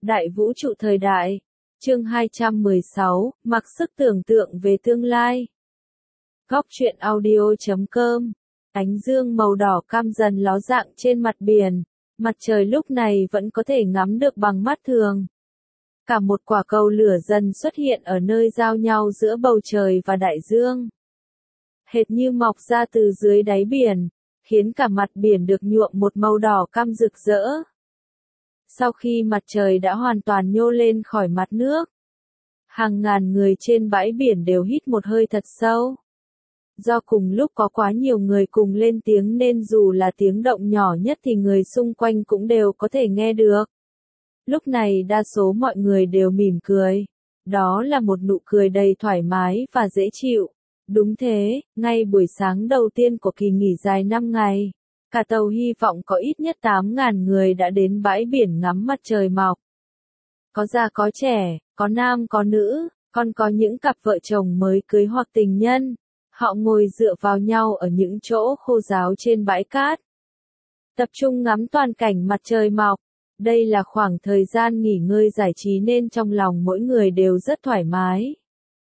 Đại vũ trụ thời đại. Chương 216, mặc sức tưởng tượng về tương lai. Góc truyện audio.com. Ánh dương màu đỏ cam dần ló dạng trên mặt biển. Mặt trời lúc này vẫn có thể ngắm được bằng mắt thường. Cả một quả cầu lửa dần xuất hiện ở nơi giao nhau giữa bầu trời và đại dương. Hệt như mọc ra từ dưới đáy biển, khiến cả mặt biển được nhuộm một màu đỏ cam rực rỡ. Sau khi mặt trời đã hoàn toàn nhô lên khỏi mặt nước, hàng ngàn người trên bãi biển đều hít một hơi thật sâu. Do cùng lúc có quá nhiều người cùng lên tiếng nên dù là tiếng động nhỏ nhất thì người xung quanh cũng đều có thể nghe được. Lúc này đa số mọi người đều mỉm cười. Đó là một nụ cười đầy thoải mái và dễ chịu. Đúng thế, ngay buổi sáng đầu tiên của kỳ nghỉ dài 5 ngày, cả tàu hy vọng có ít nhất 8.000 người đã đến bãi biển ngắm mặt trời mọc. Có già có trẻ, có nam có nữ, còn có những cặp vợ chồng mới cưới hoặc tình nhân. Họ ngồi dựa vào nhau ở những chỗ khô ráo trên bãi cát, tập trung ngắm toàn cảnh mặt trời mọc. Đây là khoảng thời gian nghỉ ngơi giải trí nên trong lòng mỗi người đều rất thoải mái.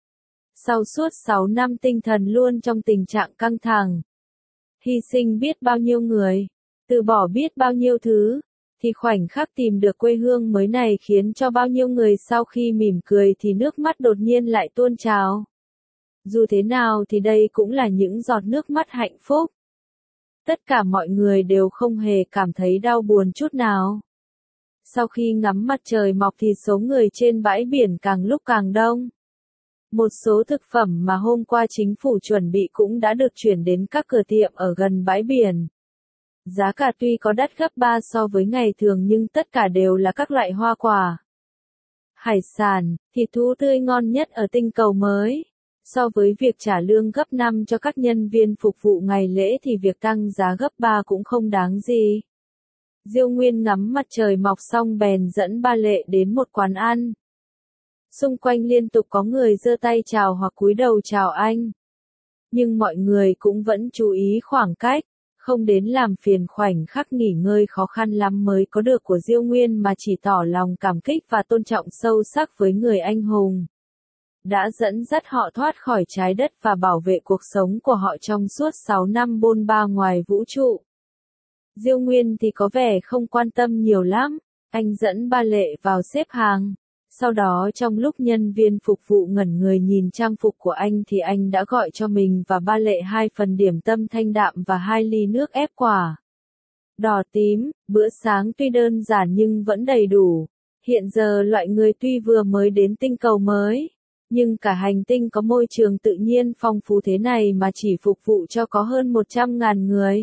Sau suốt 6 năm tinh thần luôn trong tình trạng căng thẳng, hy sinh biết bao nhiêu người, từ bỏ biết bao nhiêu thứ, thì khoảnh khắc tìm được quê hương mới này khiến cho bao nhiêu người sau khi mỉm cười thì nước mắt đột nhiên lại tuôn trào. Dù thế nào thì đây cũng là những giọt nước mắt hạnh phúc. Tất cả mọi người đều không hề cảm thấy đau buồn chút nào. Sau khi ngắm mặt trời mọc thì số người trên bãi biển càng lúc càng đông. Một số thực phẩm mà hôm qua chính phủ chuẩn bị cũng đã được chuyển đến các cửa tiệm ở gần bãi biển. Giá cả tuy có đắt gấp 3 so với ngày thường nhưng tất cả đều là các loại hoa quả, hải sản, thịt thú tươi ngon nhất ở tinh cầu mới. So với việc trả lương gấp 5 cho các nhân viên phục vụ ngày lễ thì việc tăng giá gấp 3 cũng không đáng gì. Diêu Nguyên ngắm mặt trời mọc xong bèn dẫn Ba Lệ đến một quán ăn. Xung quanh liên tục có người giơ tay chào hoặc cúi đầu chào anh. Nhưng mọi người cũng vẫn chú ý khoảng cách, không đến làm phiền khoảnh khắc nghỉ ngơi khó khăn lắm mới có được của Diêu Nguyên mà chỉ tỏ lòng cảm kích và tôn trọng sâu sắc với người anh hùng đã dẫn dắt họ thoát khỏi trái đất và bảo vệ cuộc sống của họ trong suốt 6 năm bôn ba ngoài vũ trụ. Diêu Nguyên thì có vẻ không quan tâm nhiều lắm, anh dẫn Ba Lệ vào xếp hàng. Sau đó trong lúc nhân viên phục vụ ngẩn người nhìn trang phục của anh thì anh đã gọi cho mình và Ba Lệ 2 phần điểm tâm thanh đạm và 2 ly nước ép quả đỏ tím. Bữa sáng tuy đơn giản nhưng vẫn đầy đủ. Hiện giờ loại người tuy vừa mới đến tinh cầu mới, nhưng cả hành tinh có môi trường tự nhiên phong phú thế này mà chỉ phục vụ cho có hơn 100.000 người.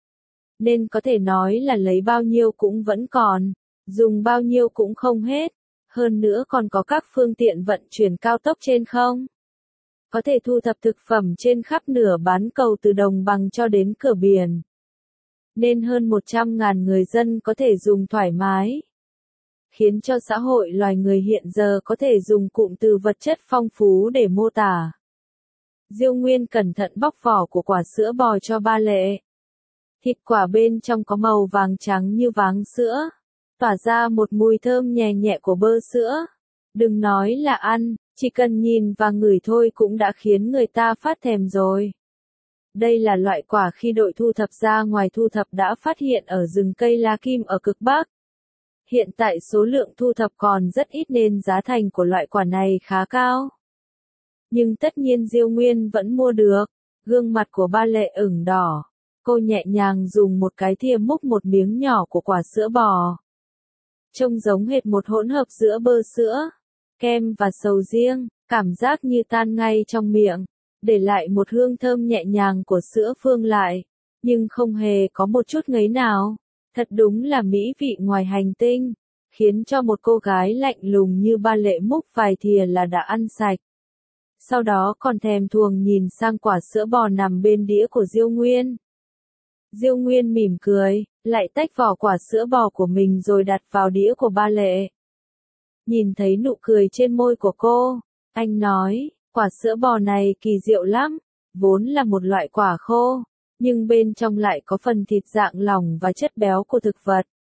Nên có thể nói là lấy bao nhiêu cũng vẫn còn, dùng bao nhiêu cũng không hết. Hơn nữa còn có các phương tiện vận chuyển cao tốc trên không. Có thể thu thập thực phẩm trên khắp nửa bán cầu từ đồng bằng cho đến cửa biển. Nên hơn 100.000 người dân có thể dùng thoải mái. Khiến cho xã hội loài người hiện giờ có thể dùng cụm từ vật chất phong phú để mô tả. Diêu Nguyên cẩn thận bóc vỏ của quả sữa bò cho Ba Lệ. Thịt quả bên trong có màu vàng trắng như váng sữa, tỏa ra một mùi thơm nhẹ nhẹ của bơ sữa. Đừng nói là ăn, chỉ cần nhìn và ngửi thôi cũng đã khiến người ta phát thèm rồi. Đây là loại quả khi đội thu thập ra ngoài thu thập đã phát hiện ở rừng cây lá kim ở cực Bắc. Hiện tại số lượng thu thập còn rất ít nên giá thành của loại quả này khá cao. Nhưng tất nhiên Diêu Nguyên vẫn mua được. Gương mặt của Ba Lệ ửng đỏ. Cô nhẹ nhàng dùng một cái thìa múc một miếng nhỏ của quả sữa bò. Trông giống hệt một hỗn hợp giữa bơ sữa, kem và sầu riêng, cảm giác như tan ngay trong miệng, để lại một hương thơm nhẹ nhàng của sữa phương lại, nhưng không hề có một chút ngấy nào. Thật đúng là mỹ vị ngoài hành tinh, khiến cho một cô gái lạnh lùng như Ba Lệ múc vài thìa là đã ăn sạch. Sau đó còn thèm thuồng nhìn sang quả sữa bò nằm bên đĩa của Diêu Nguyên. Diêu Nguyên mỉm cười, lại tách vỏ quả sữa bò của mình rồi đặt vào đĩa của Ba Lệ. Nhìn thấy nụ cười trên môi của cô, anh nói, quả sữa bò này kỳ diệu lắm, vốn là một loại quả khô, nhưng bên trong lại có phần thịt dạng lỏng và chất béo của thực vật.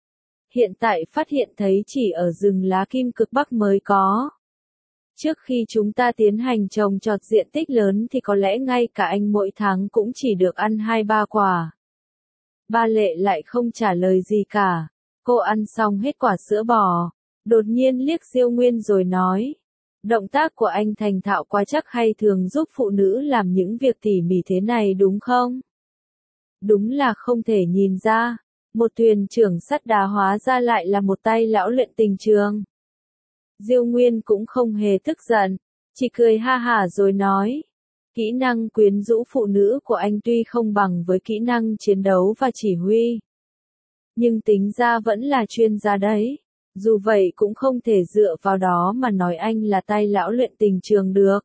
hiện tại phát hiện thấy chỉ ở rừng lá kim cực Bắc mới có. Trước khi chúng ta tiến hành trồng trọt diện tích lớn thì có lẽ ngay cả anh mỗi tháng cũng chỉ được ăn 2-3 quả. Ba Lệ lại không trả lời gì cả. Cô ăn xong hết quả sữa bò, đột nhiên liếc Diêu Nguyên rồi nói. Động tác của anh thành thạo quá, chắc hay thường giúp phụ nữ làm những việc tỉ mỉ thế này đúng không? Đúng là không thể nhìn ra, một thuyền trưởng sắt đá hóa ra lại là một tay lão luyện tình trường. Diêu Nguyên cũng không hề tức giận, chỉ cười ha hả rồi nói. Kỹ năng quyến rũ phụ nữ của anh tuy không bằng với kỹ năng chiến đấu và chỉ huy, nhưng tính ra vẫn là chuyên gia đấy. Dù vậy cũng không thể dựa vào đó mà nói anh là tay lão luyện tình trường được.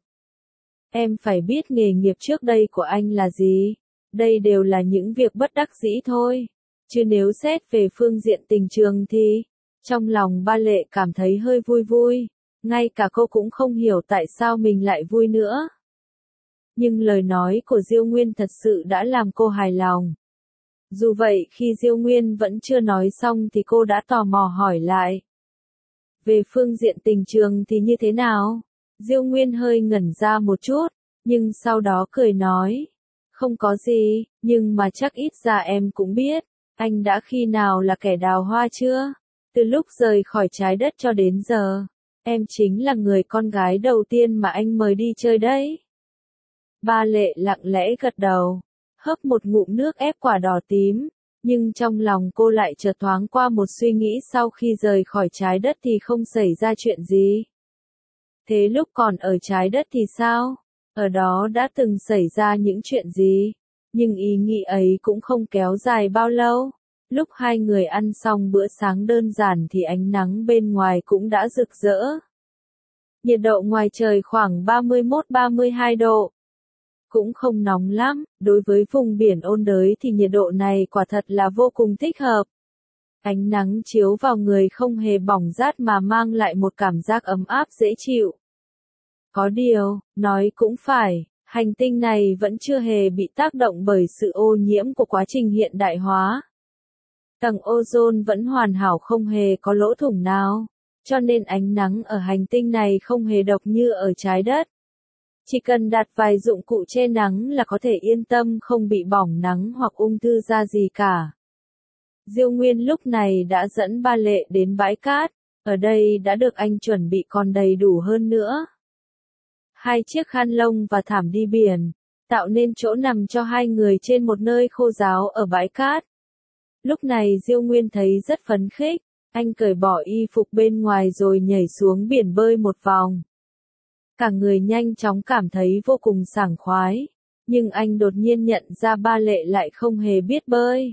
Em phải biết nghề nghiệp trước đây của anh là gì. Đây đều là những việc bất đắc dĩ thôi. Chứ nếu xét về phương diện tình trường thì, trong lòng Ba Lệ cảm thấy hơi vui vui. Ngay cả cô cũng không hiểu tại sao mình lại vui nữa. Nhưng lời nói của Diêu Nguyên thật sự đã làm cô hài lòng. Dù vậy khi Diêu Nguyên vẫn chưa nói xong thì cô đã tò mò hỏi lại. Về phương diện tình trường thì như thế nào? Diêu Nguyên hơi ngẩn ra một chút, nhưng sau đó cười nói. Không có gì, nhưng mà chắc ít ra em cũng biết, anh đã khi nào là kẻ đào hoa chưa? Từ lúc rời khỏi trái đất cho đến giờ, em chính là người con gái đầu tiên mà anh mời đi chơi đấy. Ba Lệ lặng lẽ gật đầu, hớp một ngụm nước ép quả đỏ tím, nhưng trong lòng cô lại chợt thoáng qua một suy nghĩ, sau khi rời khỏi trái đất thì không xảy ra chuyện gì. Thế lúc còn ở trái đất thì sao? Ở đó đã từng xảy ra những chuyện gì? Nhưng ý nghĩ ấy cũng không kéo dài bao lâu. Lúc hai người ăn xong bữa sáng đơn giản thì ánh nắng bên ngoài cũng đã rực rỡ. Nhiệt độ ngoài trời khoảng 31-32 độ. Cũng không nóng lắm, đối với vùng biển ôn đới thì nhiệt độ này quả thật là vô cùng thích hợp. Ánh nắng chiếu vào người không hề bỏng rát mà mang lại một cảm giác ấm áp dễ chịu. Có điều, nói cũng phải, hành tinh này vẫn chưa hề bị tác động bởi sự ô nhiễm của quá trình hiện đại hóa. Tầng ozone vẫn hoàn hảo, không hề có lỗ thủng nào, cho nên ánh nắng ở hành tinh này không hề độc như ở trái đất. Chỉ cần đặt vài dụng cụ che nắng là có thể yên tâm không bị bỏng nắng hoặc ung thư da gì cả. Diêu Nguyên lúc này đã dẫn Ba Lệ đến bãi cát, ở đây đã được anh chuẩn bị còn đầy đủ hơn nữa. 2 chiếc khăn lông và thảm đi biển, tạo nên chỗ nằm cho hai người trên một nơi khô ráo ở bãi cát. Lúc này Diêu Nguyên thấy rất phấn khích, anh cởi bỏ y phục bên ngoài rồi nhảy xuống biển bơi một vòng. Cả người nhanh chóng cảm thấy vô cùng sảng khoái, nhưng anh đột nhiên nhận ra Ba Lệ lại không hề biết bơi.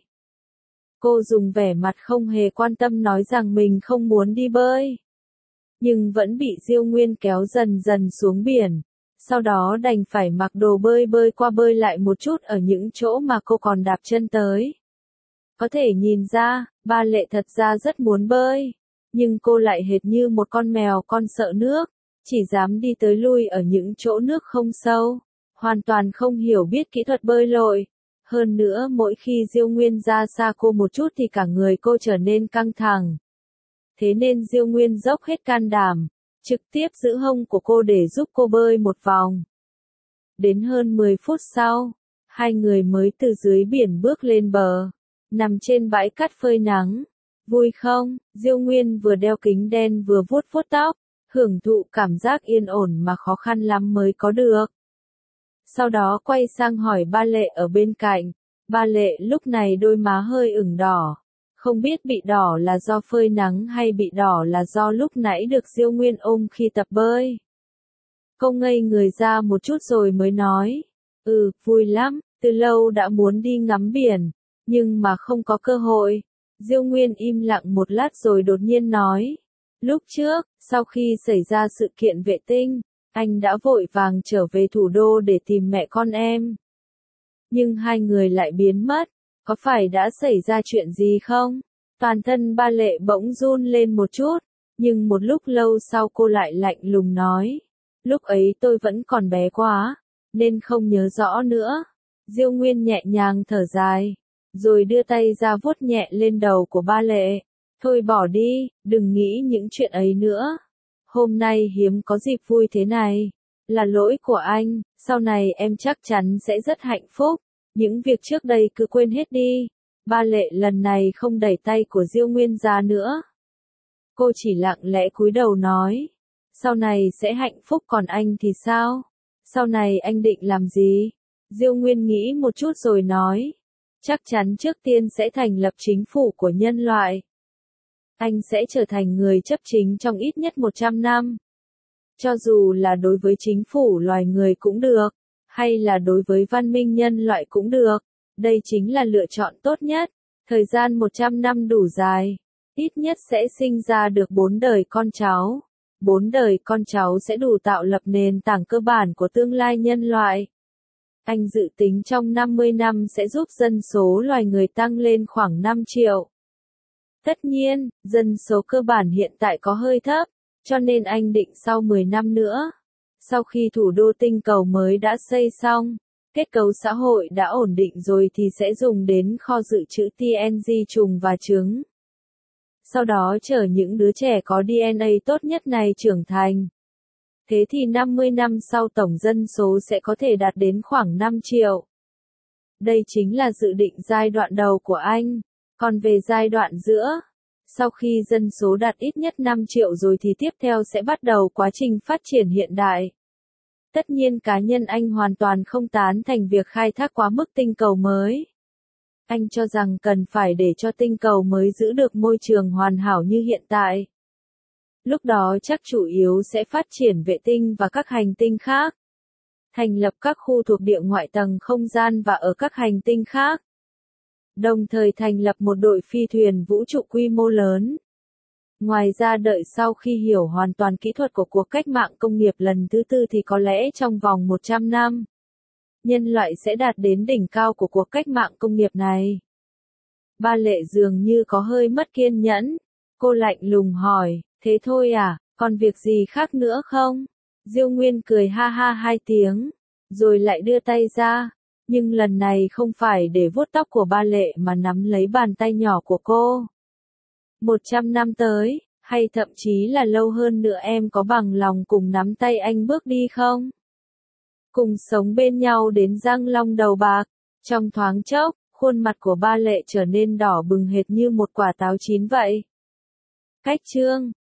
Cô dùng vẻ mặt không hề quan tâm nói rằng mình không muốn đi bơi, nhưng vẫn bị Diêu Nguyên kéo dần dần xuống biển, sau đó đành phải mặc đồ bơi bơi qua bơi lại một chút ở những chỗ mà cô còn đạp chân tới. Có thể nhìn ra, Ba Lệ thật ra rất muốn bơi, nhưng cô lại hệt như một con mèo con sợ nước, chỉ dám đi tới lui ở những chỗ nước không sâu, hoàn toàn không hiểu biết kỹ thuật bơi lội. Hơn nữa mỗi khi Diêu Nguyên ra xa cô một chút thì cả người cô trở nên căng thẳng. Thế nên Diêu Nguyên dốc hết can đảm, trực tiếp giữ hông của cô để giúp cô bơi một vòng. Đến hơn 10 phút sau, hai người mới từ dưới biển bước lên bờ, nằm trên bãi cát phơi nắng. Vui không? Diêu Nguyên vừa đeo kính đen vừa vuốt vuốt tóc, hưởng thụ cảm giác yên ổn mà khó khăn lắm mới có được. Sau đó quay sang hỏi Ba Lệ ở bên cạnh. Ba Lệ lúc này đôi má hơi ửng đỏ. Không biết bị đỏ là do phơi nắng hay bị đỏ là do lúc nãy được Diêu Nguyên ôm khi tập bơi. Cô ngây người ra một chút rồi mới nói. Vui lắm, từ lâu đã muốn đi ngắm biển, nhưng mà không có cơ hội. Diêu Nguyên im lặng một lát rồi đột nhiên nói. Lúc trước, sau khi xảy ra sự kiện vệ tinh, anh đã vội vàng trở về thủ đô để tìm mẹ con em. Nhưng hai người lại biến mất, có phải đã xảy ra chuyện gì không? Toàn thân Ba Lệ bỗng run lên một chút, nhưng một lúc lâu sau cô lại lạnh lùng nói. Lúc ấy tôi vẫn còn bé quá, nên không nhớ rõ nữa. Diêu Nguyên nhẹ nhàng thở dài, rồi đưa tay ra vuốt nhẹ lên đầu của Ba Lệ. Thôi bỏ đi, đừng nghĩ những chuyện ấy nữa. Hôm nay hiếm có dịp vui thế này. Là lỗi của anh, sau này em chắc chắn sẽ rất hạnh phúc. Những việc trước đây cứ quên hết đi. Ba Lệ lần này không đẩy tay của Diêu Nguyên ra nữa. Cô chỉ lặng lẽ cúi đầu nói. Sau này sẽ hạnh phúc, còn anh thì sao? Sau này anh định làm gì? Diêu Nguyên nghĩ một chút rồi nói. Chắc chắn trước tiên sẽ thành lập chính phủ của nhân loại. Anh sẽ trở thành người chấp chính trong ít nhất 100 năm. Cho dù là đối với chính phủ loài người cũng được, hay là đối với văn minh nhân loại cũng được. Đây chính là lựa chọn tốt nhất. Thời gian 100 năm đủ dài. Ít nhất sẽ sinh ra được 4 đời con cháu. 4 đời con cháu sẽ đủ tạo lập nền tảng cơ bản của tương lai nhân loại. Anh dự tính trong 50 năm sẽ giúp dân số loài người tăng lên khoảng 5 triệu. Tất nhiên, dân số cơ bản hiện tại có hơi thấp, cho nên anh định sau 10 năm nữa, sau khi thủ đô tinh cầu mới đã xây xong, kết cấu xã hội đã ổn định rồi thì sẽ dùng đến kho dự trữ TNG trùng và trứng. Sau đó chở những đứa trẻ có DNA tốt nhất này trưởng thành. Thế thì 50 năm sau tổng dân số sẽ có thể đạt đến khoảng 5 triệu. Đây chính là dự định giai đoạn đầu của anh. Còn về giai đoạn giữa, sau khi dân số đạt ít nhất 5 triệu rồi thì tiếp theo sẽ bắt đầu quá trình phát triển hiện đại. Tất nhiên cá nhân anh hoàn toàn không tán thành việc khai thác quá mức tinh cầu mới. Anh cho rằng cần phải để cho tinh cầu mới giữ được môi trường hoàn hảo như hiện tại. Lúc đó chắc chủ yếu sẽ phát triển vệ tinh và các hành tinh khác. Thành lập các khu thuộc địa ngoại tầng không gian và ở các hành tinh khác. Đồng thời thành lập một đội phi thuyền vũ trụ quy mô lớn. Ngoài ra đợi sau khi hiểu hoàn toàn kỹ thuật của cuộc cách mạng công nghiệp lần thứ tư thì có lẽ trong vòng 100 năm, nhân loại sẽ đạt đến đỉnh cao của cuộc cách mạng công nghiệp này. Ba Lệ dường như có hơi mất kiên nhẫn. Cô lạnh lùng hỏi, thế thôi à, còn việc gì khác nữa không? Diêu Nguyên cười ha ha 2 tiếng, rồi lại đưa tay ra. Nhưng lần này không phải để vuốt tóc của Ba Lệ mà nắm lấy bàn tay nhỏ của cô. 100 năm tới, hay thậm chí là lâu hơn nữa em có bằng lòng cùng nắm tay anh bước đi không? Cùng sống bên nhau đến răng long đầu bạc. Trong thoáng chốc, khuôn mặt của Ba Lệ trở nên đỏ bừng hệt như một quả táo chín vậy. Cách chương